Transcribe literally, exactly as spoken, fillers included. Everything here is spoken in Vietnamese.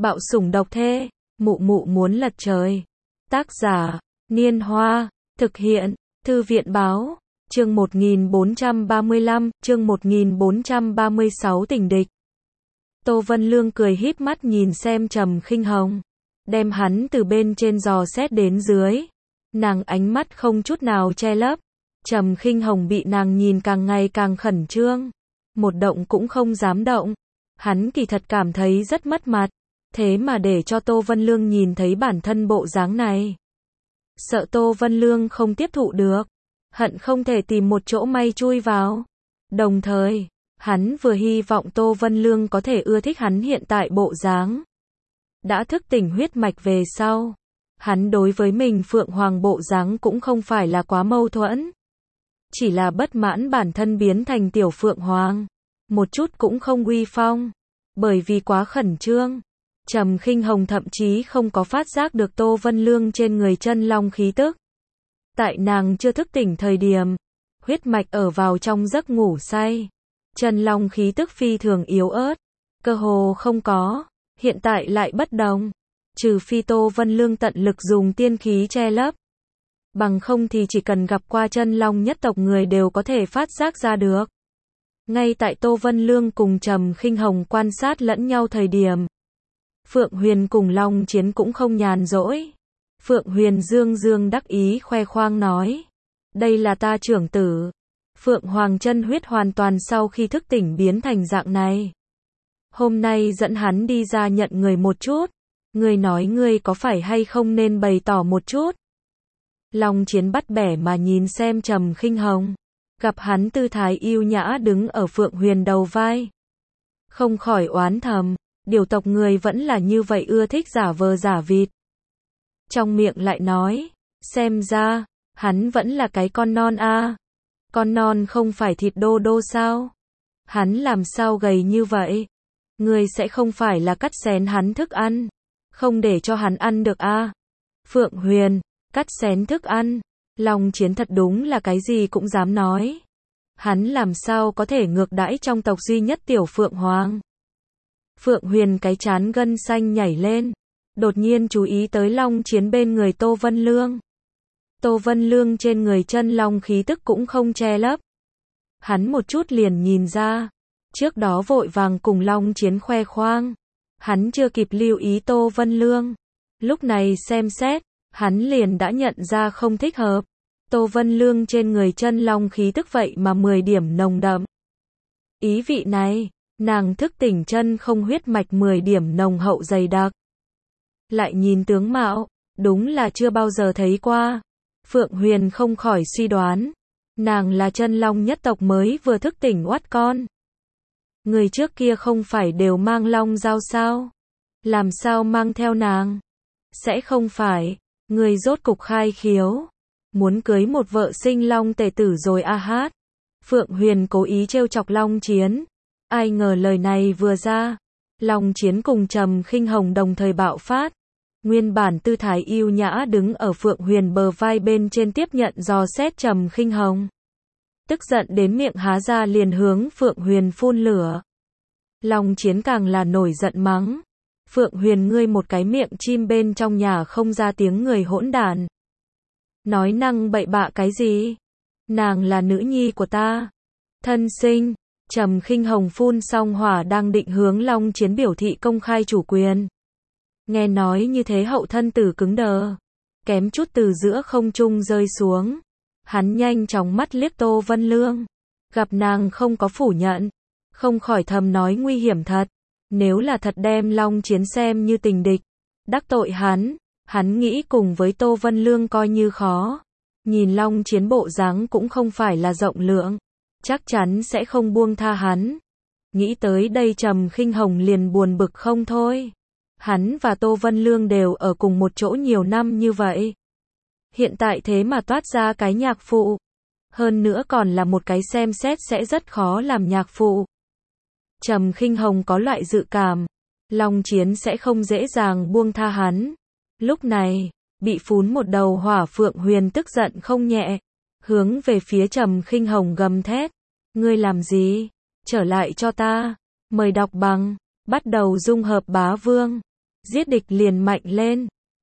Bạo sủng độc thê, mụ mụ muốn lật trời. Tác giả, Niên Hoa, thực hiện, Thư viện báo, chương một nghìn bốn trăm ba mươi lăm, chương một nghìn bốn trăm ba mươi sáu tình địch. Tô Vân Lương cười híp mắt nhìn xem Trầm Khinh Hồng, đem hắn từ bên trên dò xét đến dưới. Nàng ánh mắt không chút nào che lấp. Trầm Khinh Hồng bị nàng nhìn càng ngày càng khẩn trương, một động cũng không dám động. Hắn kỳ thật cảm thấy rất mất mặt, thế mà để cho Tô Vân Lương nhìn thấy bản thân bộ dáng này. Sợ Tô Vân Lương không tiếp thụ được, hận không thể tìm một chỗ may chui vào. Đồng thời, hắn vừa hy vọng Tô Vân Lương có thể ưa thích hắn hiện tại bộ dáng. Đã thức tỉnh huyết mạch về sau, hắn đối với mình Phượng Hoàng bộ dáng cũng không phải là quá mâu thuẫn. Chỉ là bất mãn bản thân biến thành tiểu Phượng Hoàng, một chút cũng không uy phong, bởi vì quá khẩn trương. Trầm Khinh Hồng thậm chí không có phát giác được Tô Vân Lương trên người chân long khí tức. Tại nàng chưa thức tỉnh thời điểm, huyết mạch ở vào trong giấc ngủ say, chân long khí tức phi thường yếu ớt, cơ hồ không có. Hiện tại lại bất đồng, trừ phi Tô Vân Lương tận lực dùng tiên khí che lấp, bằng không thì chỉ cần gặp qua chân long nhất tộc người đều có thể phát giác ra được. Ngay tại Tô Vân Lương cùng Trầm Khinh Hồng quan sát lẫn nhau thời điểm, Phượng Huyền cùng Long Chiến cũng không nhàn rỗi. Phượng Huyền dương dương đắc ý khoe khoang nói, đây là ta trưởng tử. Phượng Hoàng chân huyết hoàn toàn sau khi thức tỉnh biến thành dạng này. Hôm nay dẫn hắn đi ra nhận người một chút. Ngươi nói ngươi có phải hay không nên bày tỏ một chút. Long Chiến bắt bẻ mà nhìn xem Trầm Khinh Hồng, gặp hắn tư thái yêu nhã đứng ở Phượng Huyền đầu vai, không khỏi oán thầm, điều tộc người vẫn là như vậy ưa thích giả vờ giả vịt. Trong miệng lại nói, xem ra, hắn vẫn là cái con non a. À. Con non không phải thịt đô đô sao? Hắn làm sao gầy như vậy? Ngươi sẽ không phải là cắt xén hắn thức ăn, không để cho hắn ăn được a? À? Phượng Huyền, cắt xén thức ăn. Long Chiến thật đúng là cái gì cũng dám nói. Hắn làm sao có thể ngược đãi trong tộc duy nhất tiểu Phượng Hoàng. Phượng Huyền cái trán gân xanh nhảy lên, đột nhiên chú ý tới Long Chiến bên người Tô Vân Lương. Tô Vân Lương trên người chân long khí tức cũng không che lấp. Hắn một chút liền nhìn ra, trước đó vội vàng cùng Long Chiến khoe khoang, hắn chưa kịp lưu ý Tô Vân Lương. Lúc này xem xét, hắn liền đã nhận ra không thích hợp. Tô Vân Lương trên người chân long khí tức vậy mà mười điểm nồng đậm. Ý vị này, nàng thức tỉnh chân không huyết mạch mười điểm nồng hậu dày đặc. Lại nhìn tướng mạo, đúng là chưa bao giờ thấy qua. Phượng Huyền không khỏi suy đoán, nàng là chân long nhất tộc mới vừa thức tỉnh oát con. Người trước kia không phải đều mang long dao sao? Làm sao mang theo nàng? Sẽ không phải, người rốt cục khai khiếu, muốn cưới một vợ sinh long tề tử rồi a hát. Phượng Huyền cố ý trêu chọc Long Chiến. Ai ngờ lời này vừa ra, Long Chiến cùng Trầm Khinh Hồng đồng thời bạo phát. Nguyên bản tư thái yêu nhã đứng ở Phượng Huyền bờ vai bên trên tiếp nhận dò xét Trầm Khinh Hồng. Tức giận đến miệng há ra liền hướng Phượng Huyền phun lửa. Long Chiến càng là nổi giận mắng, Phượng Huyền ngươi một cái miệng chim bên trong nhà không ra tiếng người hỗn đản. Nói năng bậy bạ cái gì? Nàng là nữ nhi của ta. Thân sinh. Trầm Khinh Hồng phun xong hỏa đang định hướng Long Chiến biểu thị công khai chủ quyền. Nghe nói như thế hậu thân tử cứng đờ, kém chút từ giữa không trung rơi xuống. Hắn nhanh chóng mắt liếc Tô Vân Lương, gặp nàng không có phủ nhận, không khỏi thầm nói nguy hiểm thật. Nếu là thật đem Long Chiến xem như tình địch, đắc tội hắn, hắn nghĩ cùng với Tô Vân Lương coi như khó. Nhìn Long Chiến bộ dáng cũng không phải là rộng lượng, chắc chắn sẽ không buông tha hắn. Nghĩ tới đây Trầm Khinh Hồng liền buồn bực không thôi. Hắn và Tô Vân Lương đều ở cùng một chỗ nhiều năm như vậy. Hiện tại thế mà toát ra cái nhạc phụ. Hơn nữa còn là một cái xem xét sẽ rất khó làm nhạc phụ. Trầm Khinh Hồng có loại dự cảm, Long Chiến sẽ không dễ dàng buông tha hắn. Lúc này, bị phún một đầu hỏa Phượng Huyền tức giận không nhẹ, hướng về phía Trầm Khinh Hồng gầm thét. Ngươi làm gì? Trở lại cho ta. Mời đọc bằng, bắt đầu dung hợp bá vương. Giết địch liền mạnh lên.